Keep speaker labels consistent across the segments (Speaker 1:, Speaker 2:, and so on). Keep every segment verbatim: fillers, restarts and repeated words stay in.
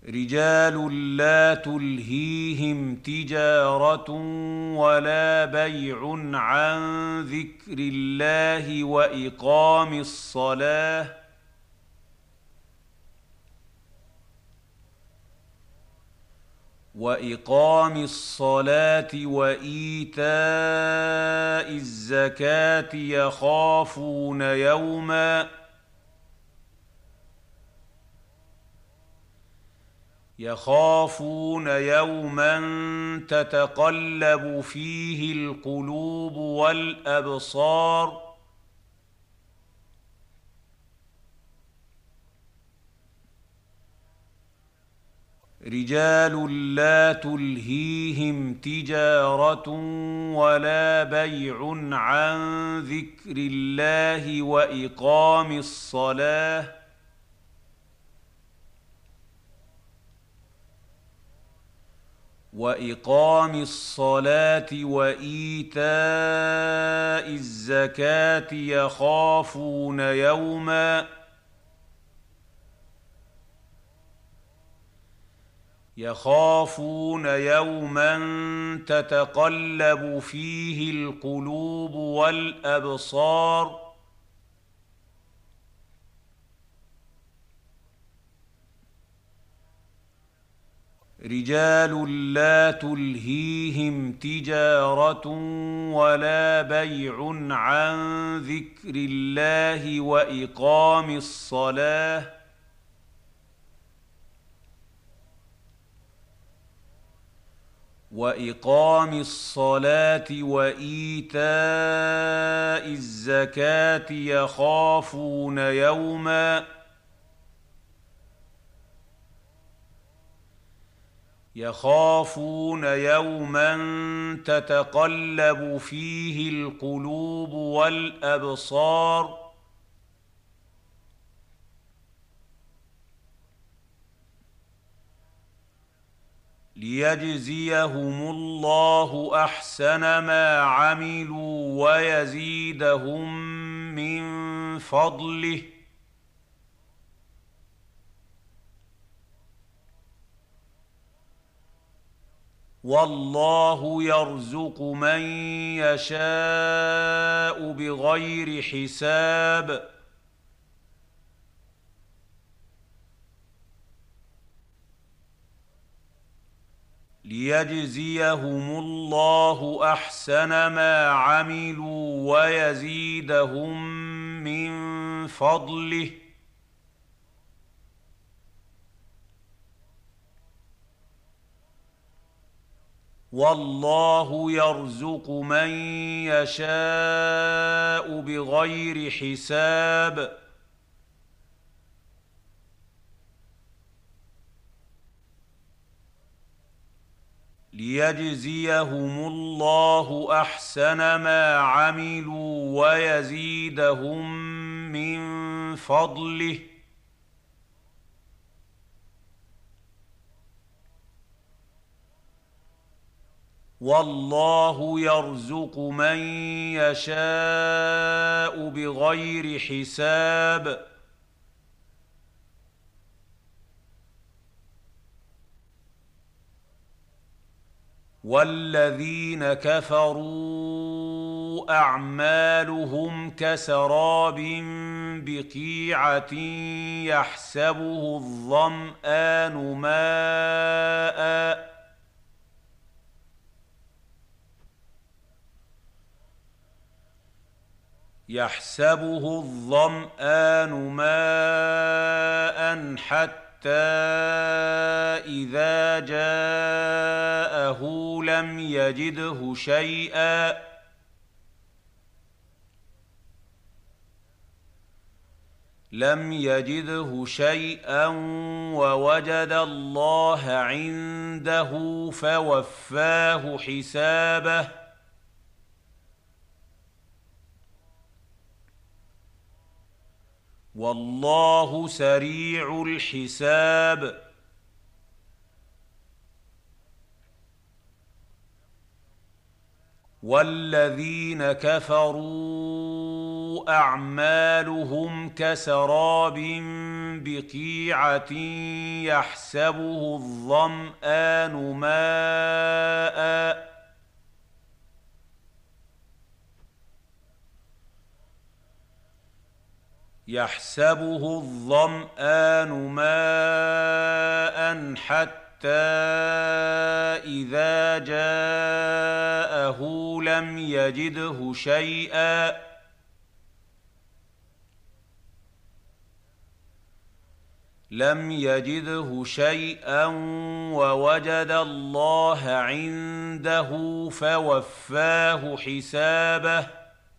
Speaker 1: رجال لا تلهيهم تجارة ولا بيع عن ذكر الله وإقام الصلاة وإقام الصلاة وإيتاء الزكاة يخافون يوما يخافون يوما تتقلب فيه القلوب والأبصار رجال لا تلهيهم تجارة ولا بيع عن ذكر الله وإقام الصلاة وإقام الصلاة وإيتاء الزكاة يخافون يوما يخافون يوما تتقلب فيه القلوب والأبصار رجال لا تلهيهم تجارة ولا بيع عن ذكر الله وإقام الصلاة وإقام الصلاة وإيتاء الزكاة يخافون يوما يخافون يوما تتقلب فيه القلوب والأبصار ليجزيهم الله أحسن ما عملوا ويزيدهم من فضله والله يرزق من يشاء بغير حساب ليجزيهم الله أحسن ما عملوا ويزيدهم من فضله والله يرزق من يشاء بغير حساب ليجزيهم الله أحسن ما عملوا ويزيدهم من فضله والله يرزق من يشاء بغير حساب والذين كفروا أعمالهم كسراب بقيعة يحسبه الظمآن ماءً يحسبه الظمآن ماء حتى إذا جاءه لم يجده شيئا لم يجده شيئا ووجد الله عنده فوفاه حسابه والله سريع الحساب والذين كفروا أعمالهم كسراب بقيعة يحسبه الظمآن ماءً يحسبه الظمآن ماءً حتى إذا جاءه لم يجده شيئا لم يجده شيئا ووجد الله عنده فوفاه حسابه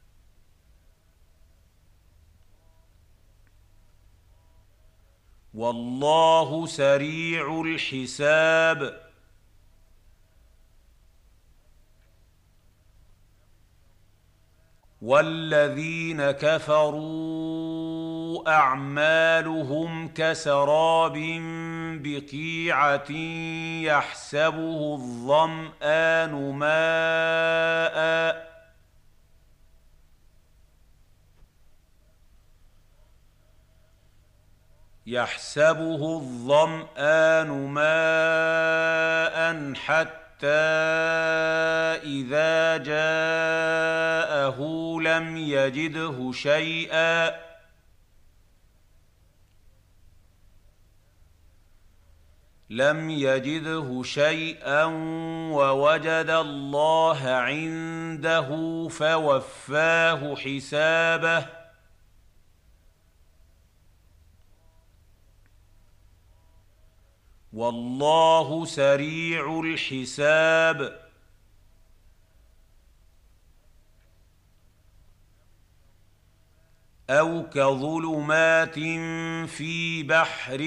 Speaker 1: والله سريع الحساب. والذين كفروا أعمالهم كسراب بقيعة يحسبه الظمآن ماءً يحسبه الظمآن ماءً حتى إذا جاءه لم يجده شيئا لم يجده شيئا ووجد الله عنده فوفاه حسابه والله سريع الحساب. أو كظلمات في بحر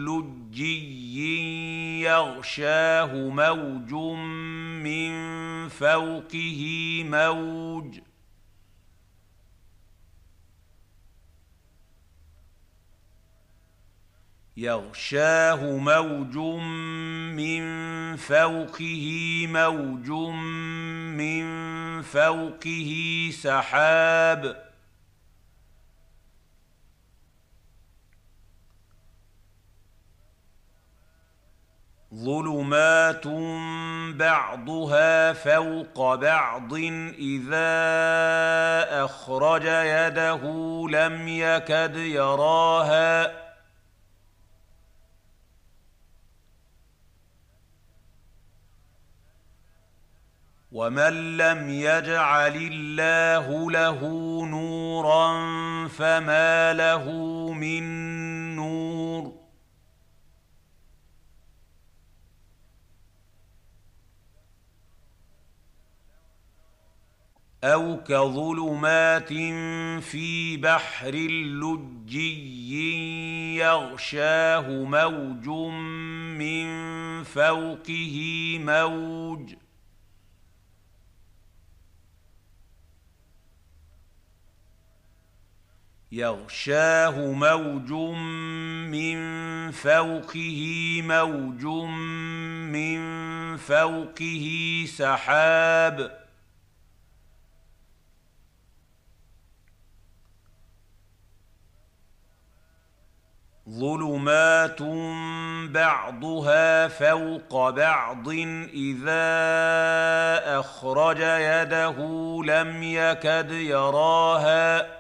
Speaker 1: لجي يغشاه موج من فوقه موج يغشاه موج من فوقه موج من فوقه سحاب ظلمات بعضها فوق بعض إذا أخرج يده لم يكد يراها ومن لم يجعل الله له نورا فما له من نور. أو كظلمات في بحر لجي يغشاه موج من فوقه موج يغشاه موج من فوقه موج من فوقه سحاب ظلمات بعضها فوق بعض إذا أخرج يده لم يكد يراها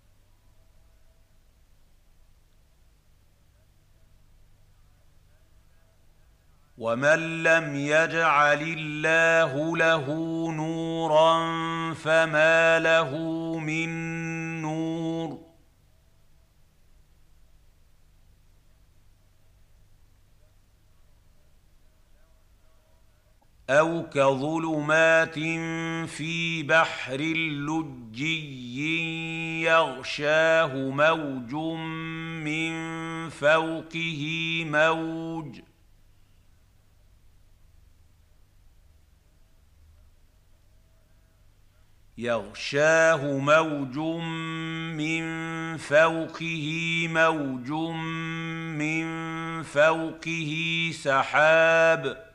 Speaker 1: ومن لم يجعل الله له نورا فما له من نور. أو كظلمات في بحر لجي يغشاه موج من فوقه موج يغشاه موج من فوقه موج من فوقه سحاب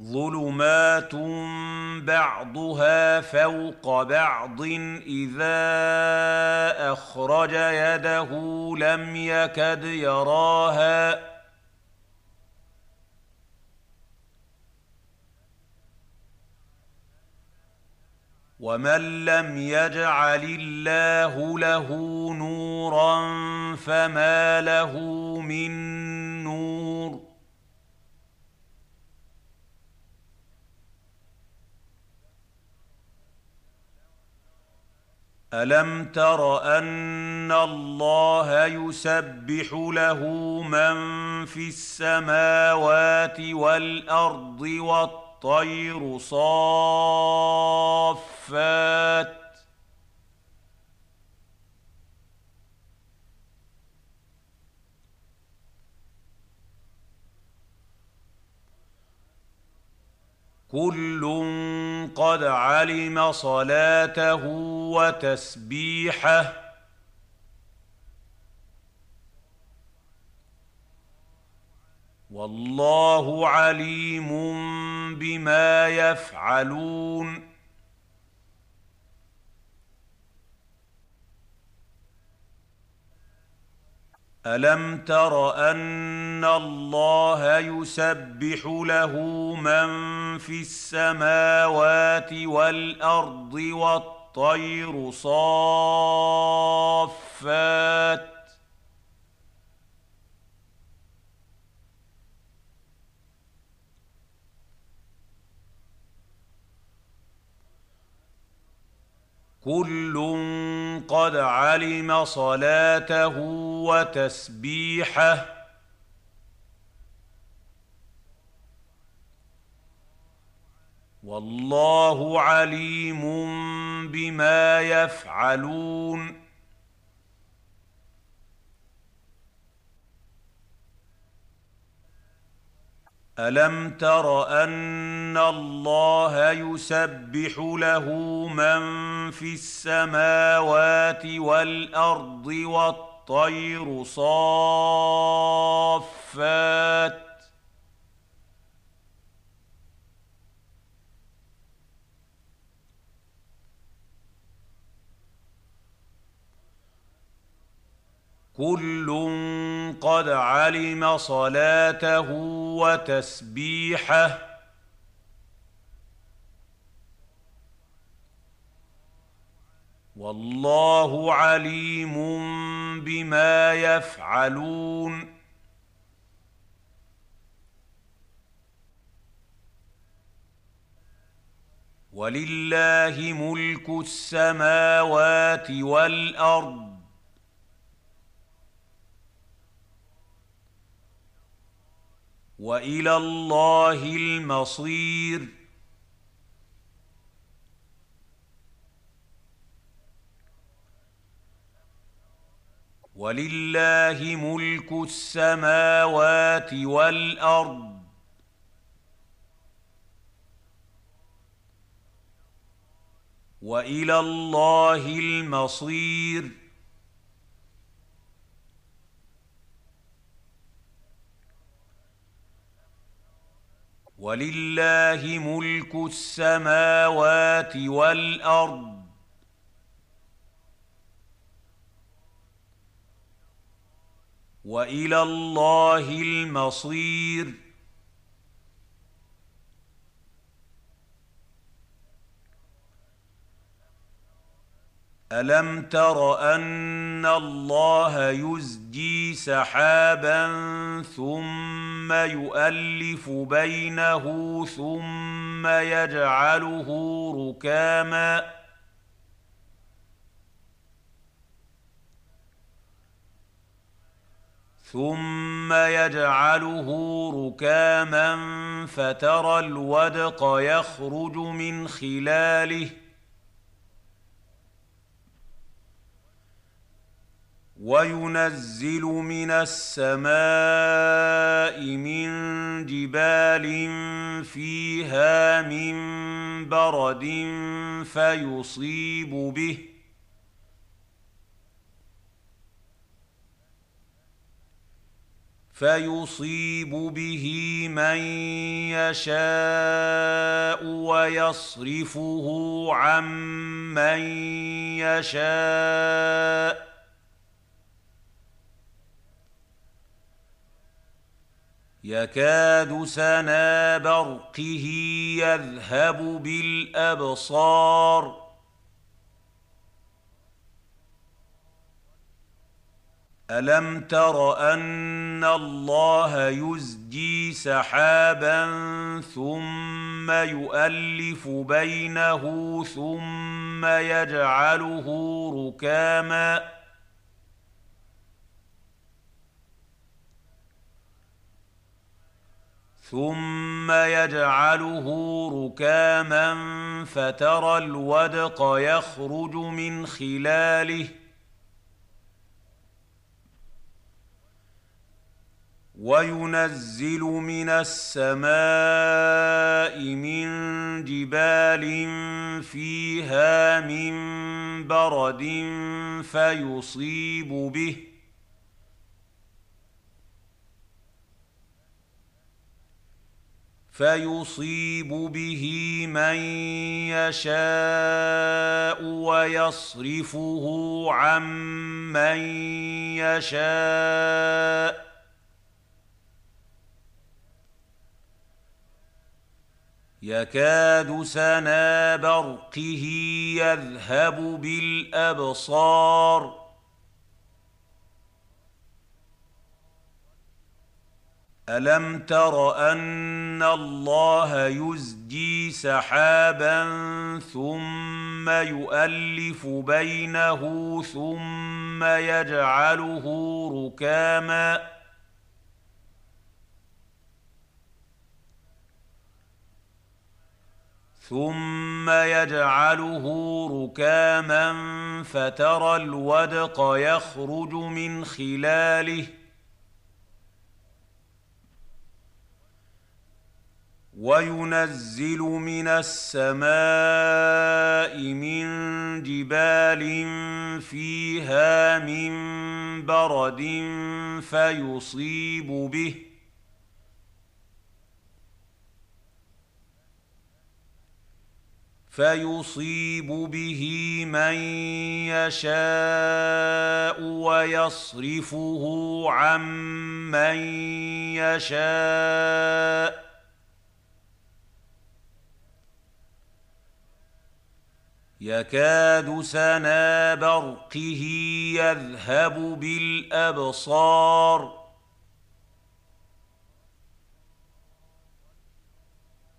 Speaker 1: ظُلُمَاتٌ بَعْضُهَا فَوْقَ بَعْضٍ إِذَا أَخْرَجَ يَدَهُ لَمْ يَكَدْ يَرَاهَا وَمَن لَّمْ يَجْعَلِ اللَّهُ لَهُ نُورًا فَمَا لَهُ مِن نُّورٍ أَلَمْ تَرَ أَنَّ اللَّهَ يُسَبِّحُ لَهُ مَن فِي السَّمَاوَاتِ وَالْأَرْضِ وَالطَّيْرُ صَافَّاتٍ ۖ كُلٌّ قَدْ عَلِمَ صَلَاتَهُ وَتَسْبِيحَهُ ۗ وَاللَّهُ عَلِيمٌ بِمَا يَفْعَلُونَ أَلَمْ تَرَ أَنَّ اللَّهَ يُسَبِّحُ لَهُ مَن فِي السَّمَاوَاتِ وَالْأَرْضِ وَالطَّيْرُ صَافَّاتٍ ۖ كُلٌّ قَدْ عَلِمَ صَلَاتَهُ وَتَسْبِيحَهُ ۗ وَاللَّهُ عَلِيمٌ بِمَا يَفْعَلُونَ أَلَمْ تَرَ أَنَّ اللَّهَ يُسَبِّحُ لَهُ مَن فِي السَّمَاوَاتِ وَالْأَرْضِ وَالطَّيْرُ صَافَّاتٍ ۖ كُلٌّ قَدْ عَلِمَ صَلَاتَهُ وَتَسْبِيحَهُ ۗ وَاللَّهُ عَلِيمٌ بِمَا يَفْعَلُونَ وَلِلَّهِ مُلْكُ السَّمَاوَاتِ وَالْأَرْضِ ۚ وَإِلَى اللَّهِ الْمَصِيرُ وَلِلَّهِ مُلْكُ السَّمَاوَاتِ وَالْأَرْضِ ۚ وَإِلَى اللَّهِ الْمَصِيرُ وَلِلَّهِ مُلْكُ السَّمَاوَاتِ وَالْأَرْضِ ۚ وَإِلَى اللَّهِ الْمَصِيرُ أَلَمْ تَرَ أَنَّ اللَّهَ يُزْجِي سَحَابًا ثُمَّ يُؤَلِّفُ بَيْنَهُ ثُمَّ يَجْعَلُهُ رُكَامًا ثُمَّ يَجْعَلُهُ رُكَامًا فَتَرَى الْوَدْقَ يَخْرُجُ مِنْ خِلَالِهِ وَيُنَزِّلُ مِنَ السَّمَاءِ مِن جِبَالٍ فِيهَا مِن بَرَدٍ فَيُصِيبُ بِهِ فيصيب به من يشاء ويصرفه عن من يشاء يكاد سنا برقه يذهب بالأبصار ألم تر أن الله يزجي سحابا ثم يؤلف بينه ثم يجعله ركاما ثم يجعله ركاما فترى الودق يخرج من خلاله وينزل من السماء من جبال فيها من برد فيصيب به فيصيب به من يشاء ويصرفه عن من يشاء يكاد سنا برقه يذهب بالأبصار ألم تر أن الله يزجي سحابا ثم يؤلف بينه ثم يجعله ركاما ثم يجعله ركاما فترى الودق يخرج من خلاله وينزل من السماء من جبال فيها من برد فيصيب به فيصيب به من يشاء ويصرفه عن من يشاء يكاد سنا برقه يذهب بالأبصار